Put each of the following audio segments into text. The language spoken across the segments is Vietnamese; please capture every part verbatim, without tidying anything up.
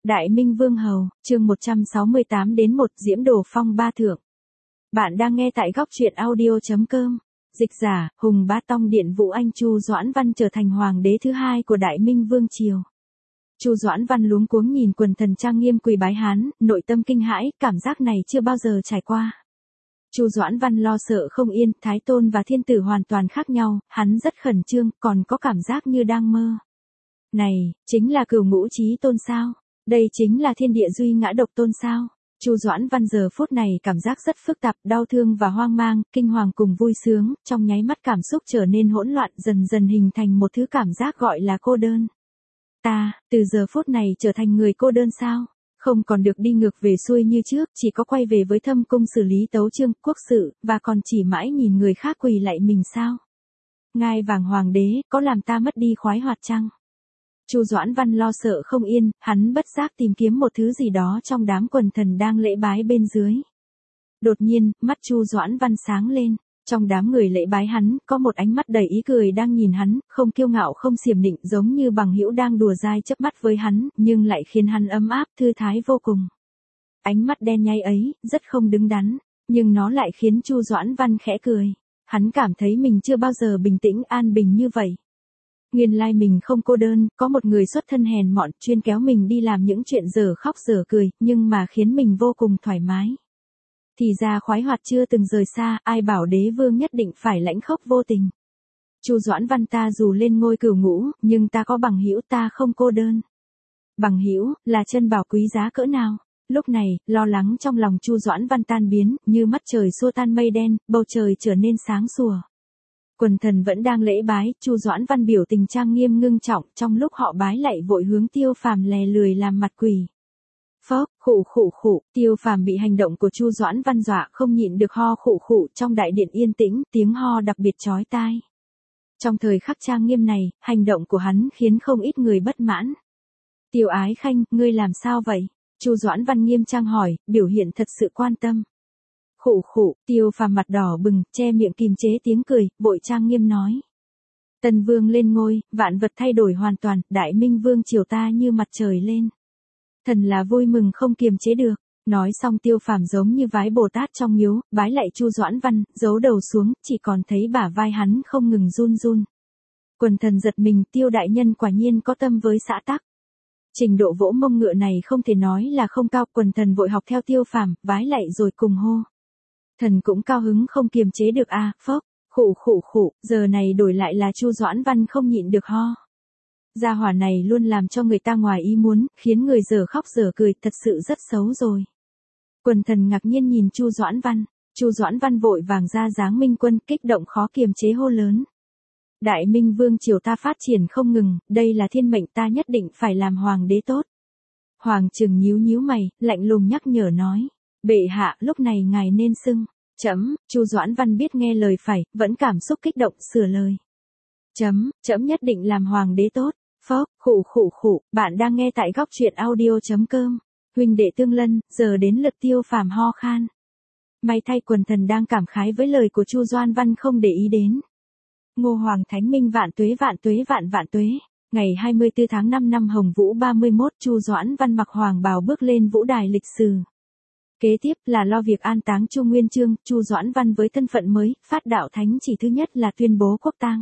Đại Minh Vương Hầu, chương một trăm sáu mươi tám đến một Diễm Đồ Phong Ba Thượng. Bạn đang nghe tại góc truyện audio.com. Dịch giả, Hùng Bá Tông Điện Vũ Anh Chu Doãn Văn trở thành hoàng đế thứ hai của Đại Minh Vương Triều. Chu Doãn Văn luống cuống nhìn quần thần trang nghiêm quỳ bái Hán, nội tâm kinh hãi, cảm giác này chưa bao giờ trải qua. Chu Doãn Văn lo sợ không yên, Thái Tôn và Thiên Tử hoàn toàn khác nhau, hắn rất khẩn trương, còn có cảm giác như đang mơ. Này, chính là Cửu Ngũ Chí Tôn sao? Đây chính là thiên địa duy ngã độc tôn sao? Chu Doãn Văn giờ phút này cảm giác rất phức tạp, đau thương và hoang mang, kinh hoàng cùng vui sướng, trong nháy mắt cảm xúc trở nên hỗn loạn, dần dần hình thành một thứ cảm giác gọi là cô đơn. Ta, từ giờ phút này trở thành người cô đơn sao? Không còn được đi ngược về xuôi như trước, chỉ có quay về với Thâm Cung xử lý tấu chương, quốc sự, và còn chỉ mãi nhìn người khác quỳ lạy mình sao? Ngai vàng hoàng đế, có làm ta mất đi khoái hoạt chăng? Chu Doãn Văn lo sợ không yên, hắn bất giác tìm kiếm một thứ gì đó trong đám quần thần đang lễ bái bên dưới. Đột nhiên, mắt Chu Doãn Văn sáng lên, trong đám người lễ bái hắn, có một ánh mắt đầy ý cười đang nhìn hắn, không kiêu ngạo không xiểm nịnh, giống như bằng hữu đang đùa dai chớp mắt với hắn, nhưng lại khiến hắn ấm áp, thư thái vô cùng. Ánh mắt đen nháy ấy, rất không đứng đắn, nhưng nó lại khiến Chu Doãn Văn khẽ cười. Hắn cảm thấy mình chưa bao giờ bình tĩnh an bình như vậy. Nguyên lai mình không cô đơn, có một người xuất thân hèn mọn, chuyên kéo mình đi làm những chuyện dở khóc dở cười, nhưng mà khiến mình vô cùng thoải mái. Thì ra khoái hoạt chưa từng rời xa, ai bảo đế vương nhất định phải lãnh khốc vô tình. Chu Doãn Văn, ta dù lên ngôi cửu ngũ, nhưng ta có bằng hữu, ta không cô đơn. Bằng hữu là chân bảo quý giá cỡ nào? Lúc này, lo lắng trong lòng Chu Doãn Văn tan biến, như mắt trời xua tan mây đen, bầu trời trở nên sáng sủa. Quần thần vẫn đang lễ bái, Chu Doãn Văn biểu tình trang nghiêm ngưng trọng, trong lúc họ bái lạy vội hướng Tiêu Phàm lè lười làm mặt quỳ. Phốc, khụ khụ khụ, Tiêu Phàm bị hành động của Chu Doãn Văn dọa không nhịn được ho khụ khụ, trong đại điện yên tĩnh, tiếng ho đặc biệt chói tai. Trong thời khắc trang nghiêm này, hành động của hắn khiến không ít người bất mãn. Tiêu Ái Khanh, ngươi làm sao vậy? Chu Doãn Văn nghiêm trang hỏi, biểu hiện thật sự quan tâm. Khụ khụ, Tiêu Phàm mặt đỏ bừng, che miệng kìm chế tiếng cười, vội trang nghiêm nói. Tần Vương lên ngôi, vạn vật thay đổi hoàn toàn, Đại Minh Vương triều ta như mặt trời lên. Thần là vui mừng không kiềm chế được. Nói xong Tiêu Phàm giống như vái Bồ Tát trong miếu, bái lạy Chu Doãn Văn, giấu đầu xuống, chỉ còn thấy bả vai hắn không ngừng run run. Quần thần giật mình, Tiêu đại nhân quả nhiên có tâm với xã tắc. Trình độ vỗ mông ngựa này không thể nói là không cao, quần thần vội học theo Tiêu Phàm, vái lạy rồi cùng hô. Thần cũng cao hứng không kiềm chế được a, à, phốc, khụ khụ khụ, giờ này đổi lại là Chu Doãn Văn không nhịn được ho. Gia hỏa này luôn làm cho người ta ngoài ý muốn, khiến người dở khóc dở cười, thật sự rất xấu rồi. Quần thần ngạc nhiên nhìn Chu Doãn Văn, Chu Doãn Văn vội vàng ra dáng minh quân, kích động khó kiềm chế hô lớn. Đại Minh Vương triều ta phát triển không ngừng, đây là thiên mệnh, ta nhất định phải làm hoàng đế tốt. Hoàng Trừng nhíu nhíu mày, lạnh lùng nhắc nhở nói. Bệ hạ, lúc này ngài nên xưng. Chấm, Chu Doãn Văn biết nghe lời phải, vẫn cảm xúc kích động, sửa lời. Chấm, chấm nhất định làm hoàng đế tốt. Phốc, khụ khụ khụ, bạn đang nghe tại góc truyện audio.com. Huynh đệ tương lân, giờ đến lượt Tiêu Phàm ho khan. May thay quần thần đang cảm khái với lời của Chu Doãn Văn không để ý đến. Ngô Hoàng Thánh Minh vạn tuế vạn tuế vạn vạn tuế. Ngày hai mươi tư tháng năm năm Hồng Vũ ba mươi mốt, Chu Doãn Văn mặc hoàng bào bước lên vũ đài lịch sử. Kế tiếp là lo việc an táng Chu Nguyên Chương, Chu Doãn Văn với thân phận mới, phát đạo thánh chỉ thứ nhất là tuyên bố quốc tang.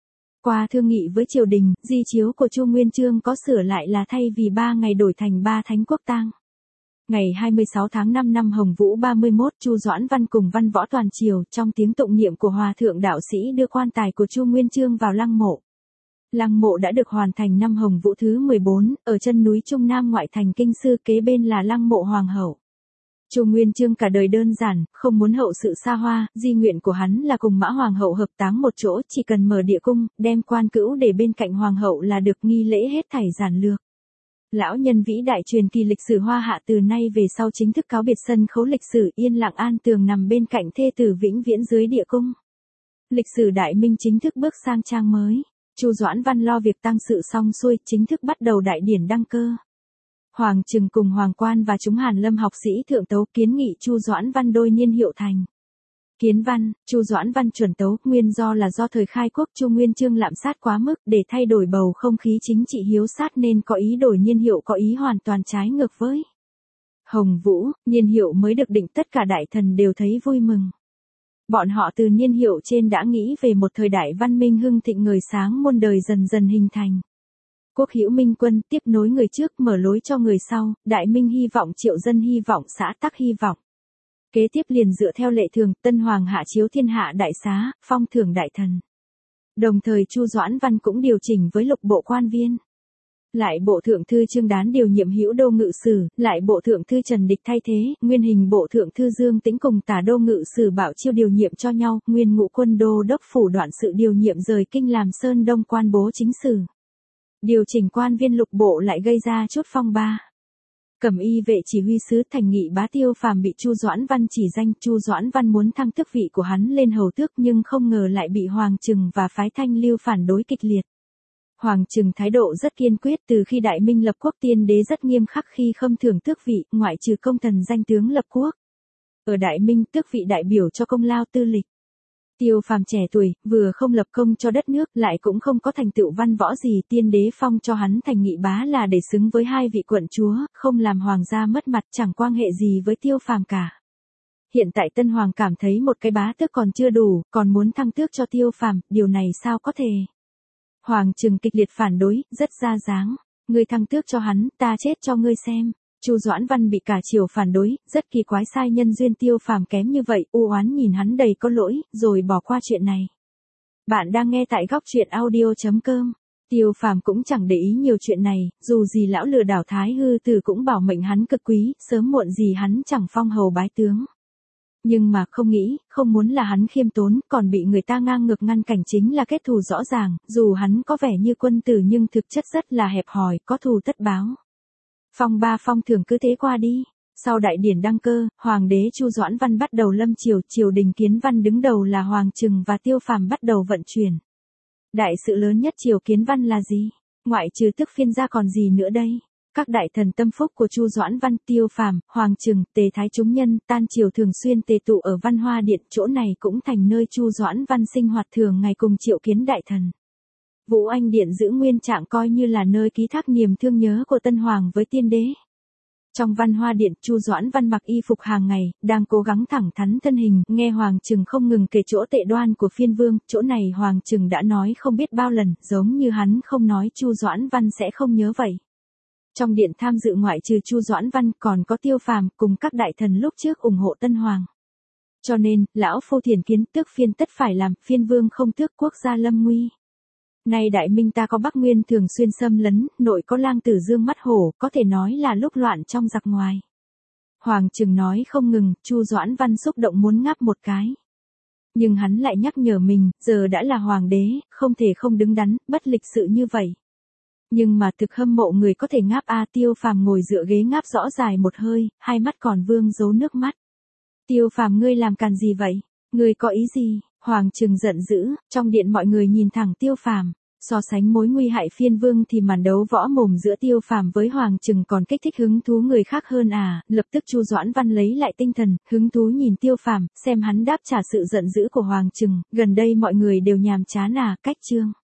Qua thương nghị với triều đình, di chiếu của Chu Nguyên Chương có sửa lại là thay vì ba ngày đổi thành ba thánh quốc tang. Ngày hai mươi sáu tháng năm năm Hồng Vũ ba mươi mốt, Chu Doãn Văn cùng văn võ toàn triều trong tiếng tụng niệm của hòa thượng đạo sĩ đưa quan tài của Chu Nguyên Chương vào lăng mộ. Lăng mộ đã được hoàn thành năm Hồng Vũ thứ mười bốn, ở chân núi Trung Nam ngoại thành Kinh Sư, kế bên là lăng mộ hoàng hậu. Chu Nguyên Chương cả đời đơn giản, không muốn hậu sự xa hoa, di nguyện của hắn là cùng Mã Hoàng hậu hợp táng một chỗ, chỉ cần mở địa cung, đem quan cữu để bên cạnh Hoàng hậu là được, nghi lễ hết thảy giản lược. Lão nhân vĩ đại truyền kỳ lịch sử Hoa Hạ từ nay về sau chính thức cáo biệt sân khấu lịch sử, yên lặng an tường nằm bên cạnh thê tử vĩnh viễn dưới địa cung. Lịch sử Đại Minh chính thức bước sang trang mới. Chu Doãn Văn lo việc tang sự xong xuôi, chính thức bắt đầu đại điển đăng cơ. Hoàng Trừng cùng Hoàng Quan và chúng Hàn Lâm học sĩ thượng tấu kiến nghị Chu Doãn Văn đôi niên hiệu thành. Kiến văn, Chu Doãn Văn chuẩn tấu, nguyên do là do thời khai quốc Chu Nguyên Chương lạm sát quá mức, để thay đổi bầu không khí chính trị hiếu sát nên có ý đổi niên hiệu, có ý hoàn toàn trái ngược với Hồng Vũ. Niên hiệu mới được định, tất cả đại thần đều thấy vui mừng. Bọn họ từ niên hiệu trên đã nghĩ về một thời đại văn minh hưng thịnh, người sáng muôn đời dần dần hình thành. Quốc hữu minh quân, tiếp nối người trước, mở lối cho người sau, đại minh hy vọng, triệu dân hy vọng, xã tắc hy vọng. Kế tiếp liền dựa theo lệ thường, tân hoàng hạ chiếu thiên hạ đại xá, phong thưởng đại thần. Đồng thời Chu Doãn Văn cũng điều chỉnh với lục bộ quan viên. Lại bộ thượng thư Trương Đán điều nhiệm hữu đô ngự sử, lại bộ thượng thư Trần Địch thay thế, nguyên hình bộ thượng thư Dương Tĩnh cùng tả đô ngự sử Bảo Chiêu điều nhiệm cho nhau, nguyên ngũ quân đô đốc phủ Đoạn Sự điều nhiệm rời kinh làm Sơn Đông quan bố chính sử. Điều chỉnh quan viên lục bộ lại gây ra chút phong ba. Cẩm y vệ chỉ huy sứ Thành Nghị bá Tiêu Phàm bị Chu Doãn Văn chỉ danh, Chu Doãn Văn muốn thăng tước vị của hắn lên hầu tước nhưng không ngờ lại bị Hoàng Trừng và phái Thanh Lưu phản đối kịch liệt. Hoàng Trừng thái độ rất kiên quyết, từ khi Đại Minh lập quốc tiên đế rất nghiêm khắc khi khâm thưởng tước vị, ngoại trừ công thần danh tướng lập quốc. Ở Đại Minh tước vị đại biểu cho công lao tư lịch. Tiêu Phàm trẻ tuổi, vừa không lập công cho đất nước, lại cũng không có thành tựu văn võ gì, tiên đế phong cho hắn thành nghị bá là để xứng với hai vị quận chúa, không làm hoàng gia mất mặt, chẳng quan hệ gì với Tiêu Phàm cả. Hiện tại Tân Hoàng cảm thấy một cái bá tước còn chưa đủ, còn muốn thăng tước cho Tiêu Phàm, điều này sao có thể? Hoàng Trừng kịch liệt phản đối, rất ra dáng. Ngươi thăng tước cho hắn, ta chết cho ngươi xem. Chu Doãn Văn bị cả triều phản đối, rất kỳ quái, sai nhân duyên Tiêu Phàm kém như vậy, u oán nhìn hắn đầy có lỗi, rồi bỏ qua chuyện này. Bạn đang nghe tại góc truyện audio chấm com. Tiêu Phàm cũng chẳng để ý nhiều chuyện này, dù gì lão lừa đảo Thái Hư Tử cũng bảo mệnh hắn cực quý, sớm muộn gì hắn chẳng phong hầu bái tướng. Nhưng mà không nghĩ, không muốn là hắn khiêm tốn, còn bị người ta ngang ngược ngăn cảnh, chính là kết thù rõ ràng, dù hắn có vẻ như quân tử nhưng thực chất rất là hẹp hòi, có thù tất báo. Phong ba phong thưởng cứ thế qua đi. Sau đại điển đăng cơ, Hoàng đế Chu Doãn Văn bắt đầu lâm triều, triều đình Kiến Văn đứng đầu là Hoàng Trừng và Tiêu Phàm bắt đầu vận chuyển. Đại sự lớn nhất triều Kiến Văn là gì? Ngoại trừ tước phiên ra còn gì nữa đây? Các đại thần tâm phúc của Chu Doãn Văn, Tiêu Phàm, Hoàng Trừng, tề thái chúng nhân, tan triều thường xuyên tề tụ ở Văn Hoa Điện, chỗ này cũng thành nơi Chu Doãn Văn sinh hoạt thường ngày cùng triệu kiến đại thần. Vũ Anh Điện giữ nguyên trạng coi như là nơi ký thác niềm thương nhớ của Tân Hoàng với tiên đế. Trong Văn Hoa Điện, Chu Doãn Văn mặc y phục hàng ngày, đang cố gắng thẳng thắn thân hình, nghe Hoàng Trừng không ngừng kể chỗ tệ đoan của phiên vương, chỗ này Hoàng Trừng đã nói không biết bao lần, giống như hắn không nói Chu Doãn Văn sẽ không nhớ vậy. Trong điện tham dự ngoại trừ Chu Doãn Văn còn có Tiêu Phàm cùng các đại thần lúc trước ủng hộ Tân Hoàng. Cho nên, lão phu thiền kiến tước phiên tất phải làm, phiên vương không tước quốc gia lâm nguy. Nay Đại Minh ta có Bắc Nguyên thường xuyên xâm lấn, nội có lang tử dương mắt hổ, có thể nói là lúc loạn trong giặc ngoài. Hoàng Trừng nói không ngừng, Chu Doãn Văn xúc động muốn ngáp một cái. Nhưng hắn lại nhắc nhở mình, giờ đã là hoàng đế, không thể không đứng đắn, bất lịch sự như vậy. Nhưng mà thực hâm mộ người có thể ngáp a. Tiêu Phàm ngồi dựa ghế ngáp rõ dài một hơi, hai mắt còn vương giấu nước mắt. Tiêu Phàm, ngươi làm càn gì vậy? Ngươi có ý gì? Hoàng Trừng giận dữ, trong điện mọi người nhìn thẳng Tiêu Phàm. So sánh mối nguy hại phiên vương thì màn đấu võ mồm giữa Tiêu Phàm với Hoàng Trừng còn kích thích hứng thú người khác hơn à. Lập tức Chu Doãn Văn lấy lại tinh thần, hứng thú nhìn Tiêu Phàm, xem hắn đáp trả sự giận dữ của Hoàng Trừng. Gần đây mọi người đều nhàm chán à, cách chương.